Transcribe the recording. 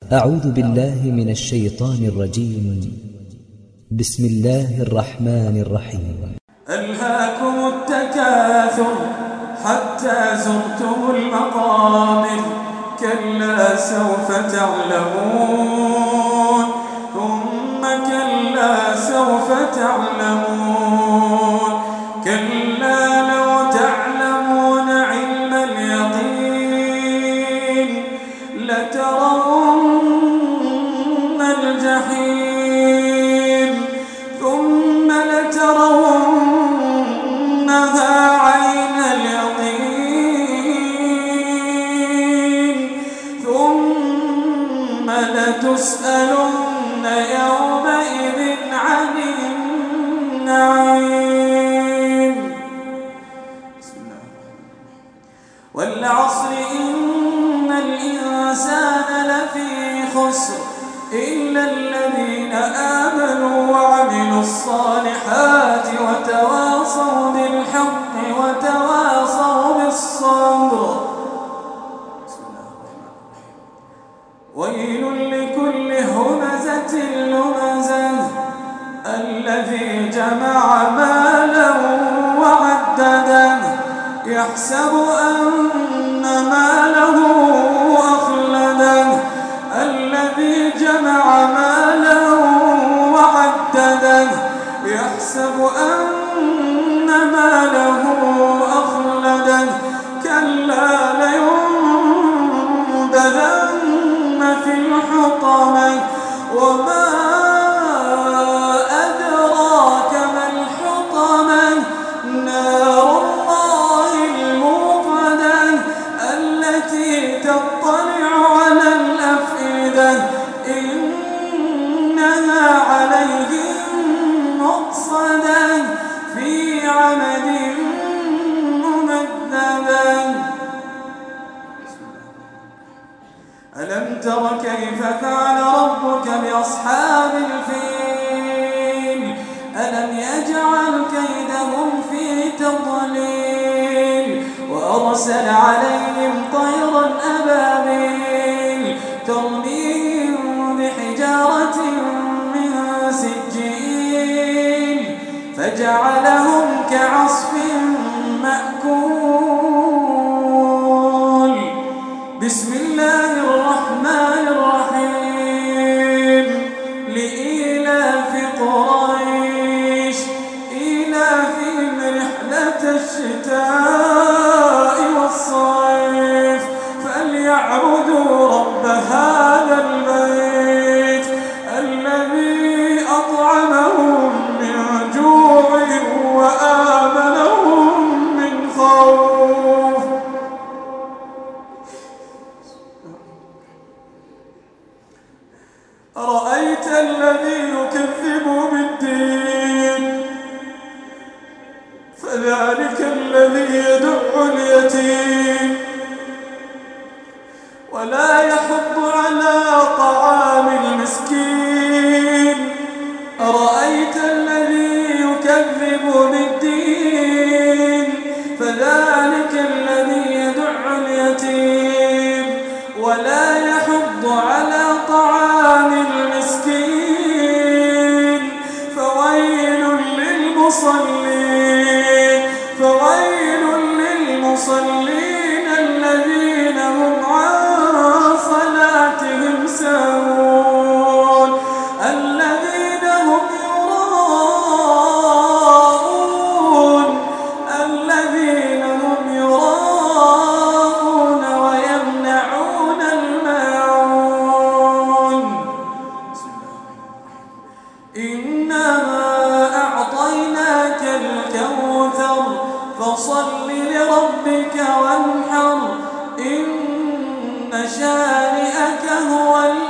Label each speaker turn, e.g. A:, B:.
A: أعوذ بالله من الشيطان الرجيم. بسم الله الرحمن الرحيم.
B: ألهاكم التكاثر حتى زرتم المقابر كلا سوف تعلمون ثم كلا سوف تعلمون كلا لو تعلمون علم اليقين لترون الجحيم ثم لترونها عين اليقين ثم لتسألن يومئذ عن النعيم. والعصر إن الإنسان لفي خسر إلا الذين آمنوا وعملوا الصالحات وتواصوا بالحق وتواصوا بالصبر. ويل لكل همزة لمزة الذي جمع مالا وعدده يحسب أن ماله أخلده الذي جمع مالا وعدده يحسب أن ماله أخلده كلا لينبذن في الحطمة وما أدراك ما الحطمة نار الله الموقدة التي تطلع على الأفئدة إنها عليهم مؤصدة في عمد ممددة. ألم تر كيف فعل ربك بأصحاب الفيل ألم يجعل كيدهم في تضليل وأرسل عليهم طيرا أبابيل ترميهم بحجارة من سجيل فجعلهم كعصف مأكول. بسم الله الرحمن الرحيم. لإيلاف قريش إيلافهم رحلة الشتاء والصيف فليعبدوا رب هذا البيت الذي أطعمهم من جوع وآمنهم من خوف. أرأيت الذي يكذب بالدين فذلك الذي يدع اليتيم ولا يحض على طعام المسكين. أرأيت الذي يكذب بالدين فذلك الذي يدع اليتيم ولا يحض على طعام المسكين. فويل للمصلين الذين هم عن صلاتهم ساهون الذين هم يراءون ويمنعون الماعون. إنا أعطيناك الكوثر فصل لربك وانحر إن شانئك هو